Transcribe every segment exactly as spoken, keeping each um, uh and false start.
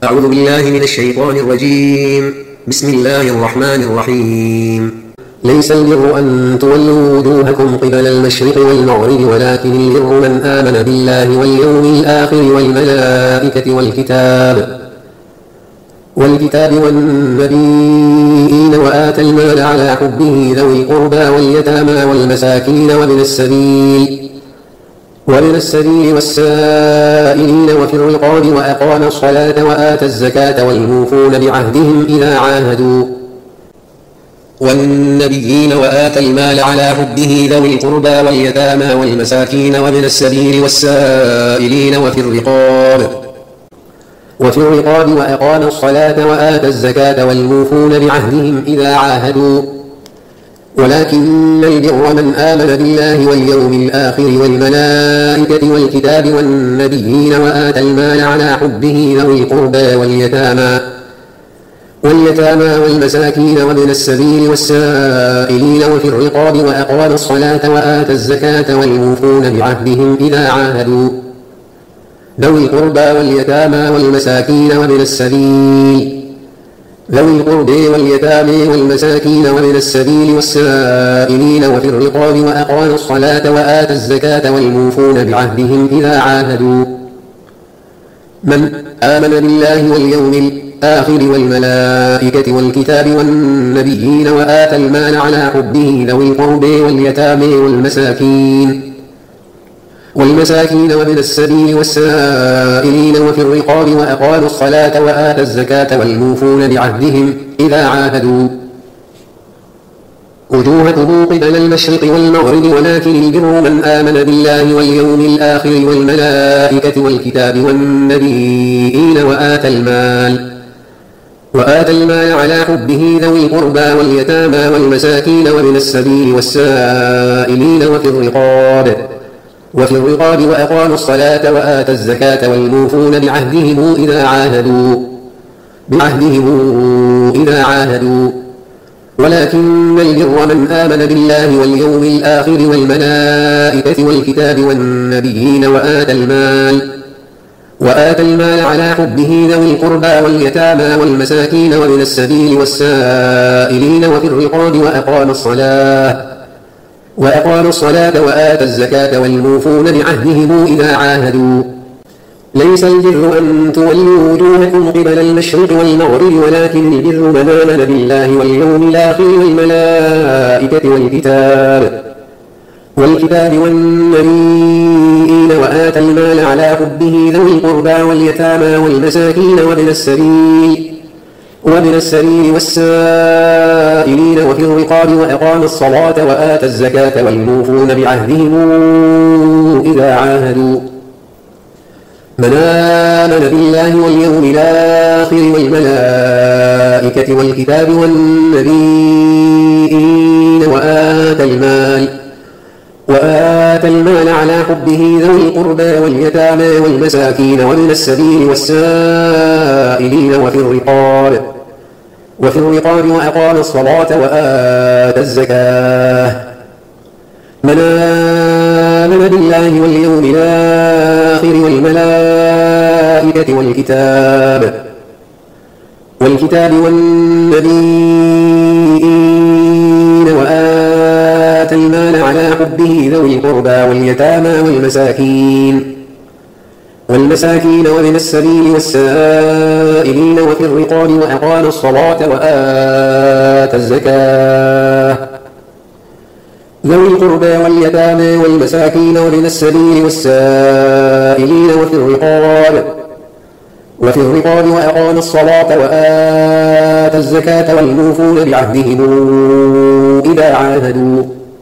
أعوذ بالله من الشيطان الرجيم. بسم الله الرحمن الرحيم. ليس البر أن تولوا وجوهكم قبل المشرق والمغرب ولكن البر من آمن بالله واليوم الآخر والملائكة والكتاب والكتاب والنبيين وآتى المال على حبه ذوي القربى واليتامى والمساكين وابن السبيل وابن السبيل والسائلين وفي الرقاب وأقام الصلاة وآتى الزكاة والموفون بعهدهم إذا عاهدوا والنبيين وآتى المال على حبه ذوي القربى واليتامى والمساكين وابن السبيل والسائلين وفي الرقاب وفي الرقاب وأقام الصلاة وآتى الزكاة والموفون بعهدهم إذا عاهدوا ولكن البر من آمن بالله واليوم الآخر والملائكة والكتاب والنبيين وآتى المال على حبه ذوي القربى واليتامى واليتامى والمساكين وابن السبيل والسائلين وفي الرقاب وأقام الصلاة وآتى الزكاة والموفون بعهدهم إذا عاهدوا ذوي القربى واليتامى والمساكين وابن السبيل ذوي القربى واليتامى والمساكين وابن السبيل والسائلين وفي الرقاب وأقام الصلاة وآتى الزكاة والموفون بعهدهم إذا عاهدوا من آمن بالله واليوم الآخر والملائكة والكتاب والنبيين وآتى المال على حبه ذوي القربى واليتامى والمساكين والمساكين وابن السبيل والسائلين وفي الرقاب وأقام الصلاة وآتى الزكاة والموفون بعهدهم إذا عاهدوا وجوهكم قبل المشرق والمغرب ولكن البر من آمن بالله واليوم الآخر والملائكة والكتاب والنبيين وآتى المال وآتى المال على حبه ذوي القربى واليتامى والمساكين وابن السبيل والسائلين وفي الرقاب وفي الرقاب وأقام الصلاة وآتى الزكاة والموفون بعهدهم إذا عاهدوا بعهدهم إذا عاهدوا ولكن البر من آمن بالله واليوم الآخر والملائكة والكتاب والنبيين وآتى المال وآتى المال على حبه ذوي القربى واليتامى والمساكين وابن السبيل والسائلين وفي الرقاب وأقام الصلاة وأقام الصلاة وآتى الزكاة والموفون بعهدهم إذا عاهدوا ليس البر أن تولوا وجوهكم قبل المشرق والمغرب ولكن البر من آمن بالله واليوم الآخر والملائكة والكتاب والكتاب والنبيين وآتى المال على حبه ذوي القربى واليتامى والمساكين وابن السبيل وابن السبيل والسائلين وفي الرقاب وأقام الصلاة وآتى الزكاة والموفون بعهدهم إذا عاهدوا من آمن بالله واليوم الآخر والملائكة والكتاب والنبيين وآتى المال وآتى المال على حبه ذوي القربى واليتامى والمساكين وابن السبيل والسائلين وفي الرقاب وفي الرقاب وأقام الصلاة وآتى الزكاة من آمن بالله واليوم الآخر والملائكة والكتاب والكتاب والنبيين وآتى المال على حبه ذوي القربى واليتامى والمساكين والمساكين وابن السبيل والسائلين وفي الرقاب وأقام الصلاة وآتى الزكاة ذوي القربى واليتامى والمساكين وابن السبيل والسائلين وفي الرقاب وفي الرقاب وأقام الصلاة وآتى الزكاة والموفون بعهدهم إذا عاهدوا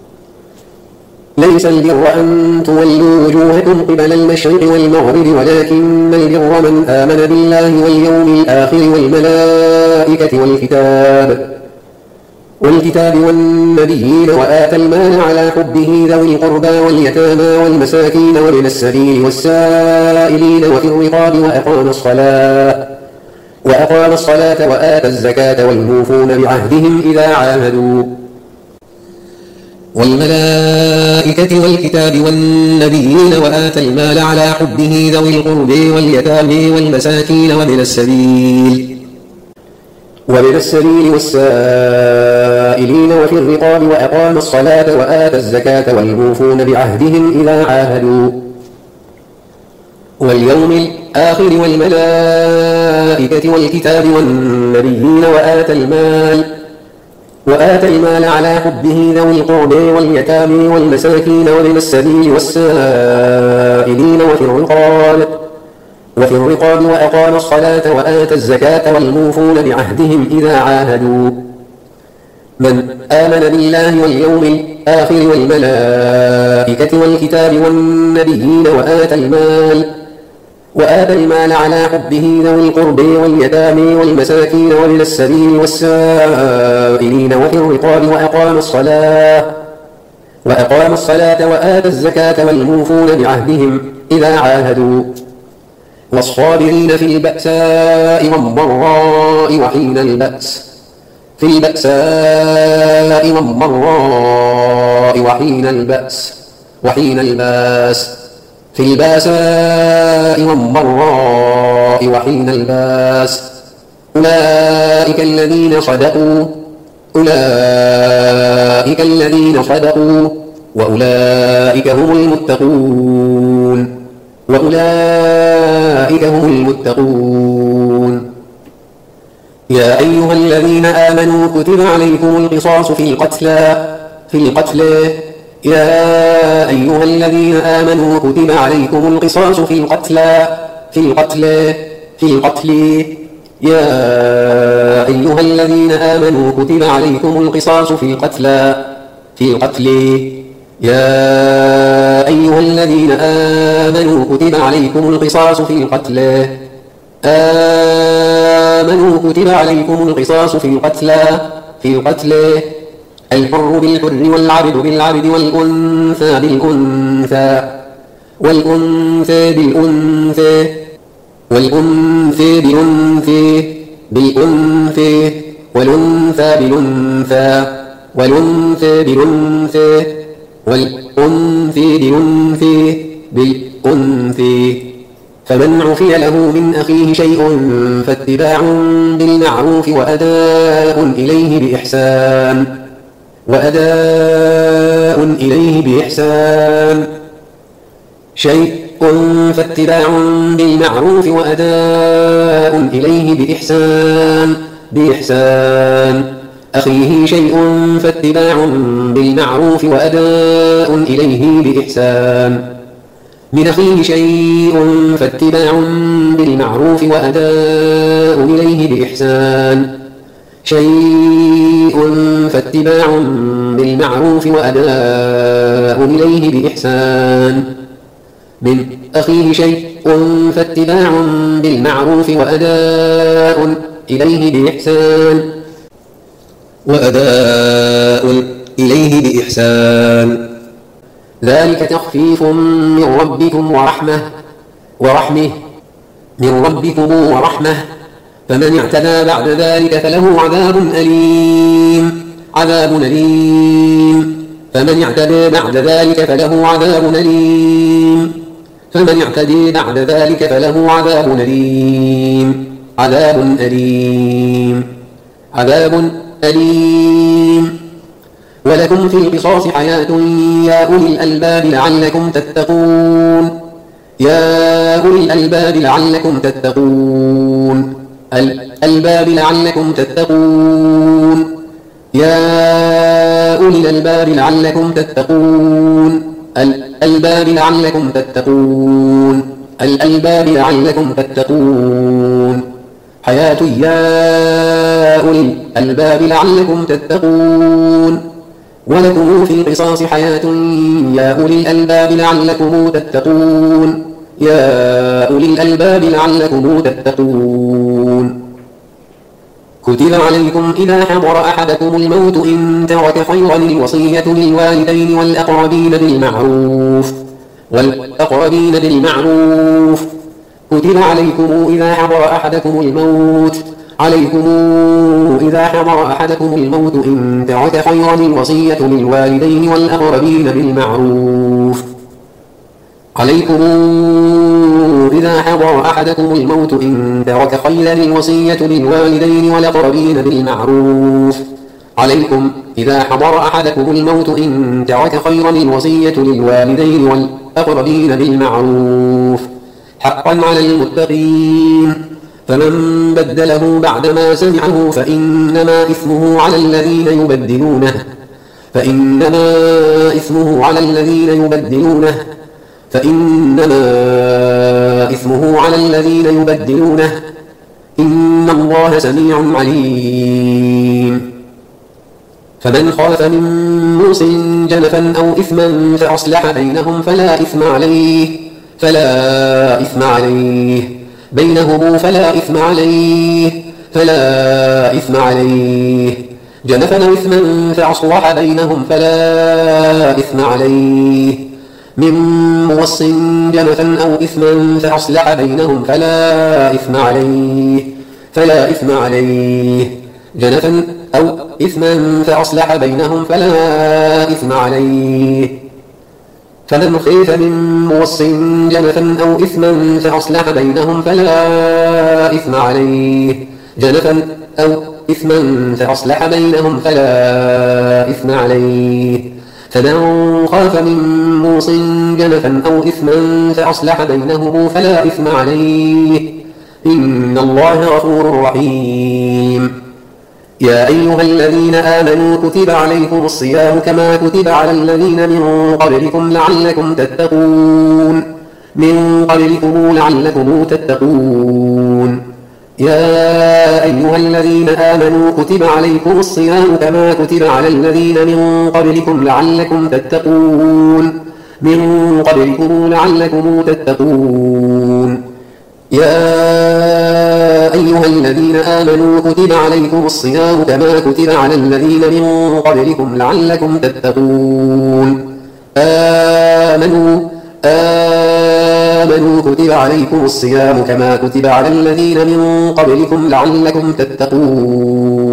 ليس البر أن تولوا وجوهكم قبل المشرق والمغرب ولكن البر من آمن بالله واليوم الآخر والملائكة والكتاب والكتاب والنبيين وآتى المال على حبه ذوي القربى واليتامى والمساكين وابن السبيل والسائلين وفي الرقاب وأقام الصلاة وأقام الصلاة وآتى الزكاة والموفون بعهدهم إذا عاهدوا والملائكة والكتاب والنبيين وآتى المال على حبه ذوي القرب واليتامى والمساكين وابن السبيل وابن السبيل والسائلين وفي الرقاب وأقام الصلاة وآتى الزكاة والموفون بعهدهم إذا عاهدوا واليوم الآخر والملائكة والكتاب والنبيين وآتى المال وآتى المال على حبه ذوي القربى واليتامى والمساكين وابن السبيل والسائلين وفي الرقاب وفي الرقاب وأقام الصلاة وآتى الزكاة والموفون بعهدهم إذا عاهدوا من آمن بالله واليوم الآخر والملائكة والكتاب والنبيين وآتى المال وآتى المال على حبه ذوي القربى واليتامى والمساكين وابن السبيل والسائلين وفي الرقاب وأقام الصلاة وأقام الصلاة وآتى الزكاة والموفون بعهدهم إذا عاهدوا والصابرين في البأساء والضراء وحين البأس في البأساء والضراء وحين البأس وحين الباس في الباساء والضراء وحين الباس أولئك الذين صدقوا أولئك الذين صدقوا وأولئك هم المتقون وأولئك هم المتقون يا أيها الذين آمنوا كتب عليكم القصاص في القتلى في القتلى يا أيها الذين آمنوا كتب عليكم القصاص في القتلى في القتلى في القتل يا أيها الذين آمنوا كتب عليكم القصاص في القتلى في القتل يا أيها الذين آمنوا كتب عليكم القصاص في القتلى آمنوا كتب عليكم القصاص في القتلى في القتلى الحر بالحر والعبد بالعبد والأنثى بالأنثى والأنثى بالأنثى والأنثى بالأنثى بالأنثى والأنثى بالأنثى والأنثى بالأنثى والأنثى بالأنثى بالأنثى فمن عفي له من أخيه شيء فاتباع بالمعروف وأداء إليه بإحسان وأداء إليه بإحسان شيء فاتباع بالمعروف وأداء إليه بإحسان بإحسان أخيه شيء فاتباع بالمعروف وأداء إليه بإحسان من أخيه شيء فاتباع بالمعروف وأداء إليه بإحسان شيء فاتباع بالمعروف وأداء إليه بإحسان من أخيه شيء فاتباع بالمعروف وأداء إليه بإحسان وأداء إليه بإحسان ذلك تخفيف من ربكم ورحمة ورحمة من ربكم ورحمة فمن اعتدى بعد ذلك فله عذاب أليم عذاب أليم فمن اعتدى بعد ذلك فله عذاب أليم فمن اعتدى بعد ذلك فله عذاب أليم عذاب أليم عذاب أليم ولكم في القصاص حياة يا أولي الألباب لعلكم تتقون يا أولي الألباب لعلكم تتقون الألباب لعلكم تتقون يا أولي الألباب لعلكم تتقون الألباب لعلكم تتقون الألباب لعلكم تتقون حياة يا أولي الألباب لعلكم تتقون ولكم في القصاص حياة يا أولي الألباب لعلكم تتقون يا أولي الألباب لعلكم تتقون كتب عليكم إذا حضر أحدكم الموت إن ترك خيرا الوصية للوالدين والأقربين بالمعروف والأقربين بالمعروف كتب عليكم إذا حضر أحدكم الموت عليكم إذا حضر أحدكم الموت إن ترك خيرا الوصية للوالدين والأقربين بالمعروف عليكم إذا حضر أحدكم الموت إن ترك خيرا الوصية للوالدين والأقربين بالمعروف عليكم إذا حضر أحدكم الموت إن ترك خيرا الوصية للوالدين والأقربين بالمعروف حقا على المتقين فمن بدله بعدما سمعه فإنما إثمه على الذين يبدلونه فإنما إثمه على الذين يبدلونه فإنما إثمه على الذين يبدلونه إن الله سميع عليم فمن خاف من موص جنفا أو إثما فأصلح بينهم فلا إثم عليه فلا إثم عليه بينهم فلا إثم عليه فلا إثم عليه جنفا أو إثما فأصلح بينهم فلا إثم عليه من موص جنفا أو إثما فأصلح بينهم فلا إثم عليه فلا إثم عليه جنفا أو إثما فأصلح بينهم فلا إثم عليه فمن خيف من موص جنفا أو إثما فأصلح بينهم فلا إثم عليه جنفا أو إثما فأصلح بينهم فلا إثم عليه فمن خاف من موص جنفا أو إثما فأصلح بينهم فلا إثم عليه إن الله غفور رحيم يا أيها الذين آمنوا كتب عليكم الصيام كما كتب على الذين من قبلكم لعلكم تتقون من قبلكم لعلكم تتقون يا أيها الذين آمنوا كتب عليكم الصيام كما كتب على الذين من قبلكم لعلكم تتقون من قبلكم لعلكم تتقون يا أيها الذين آمنوا كتب عليكم الصيام كما كتب على الذين من قبلكم لعلكم تتقون آمنوا آمنوا كتب عليكم الصيام كما كتب على الذين من قبلكم لعلكم تتقون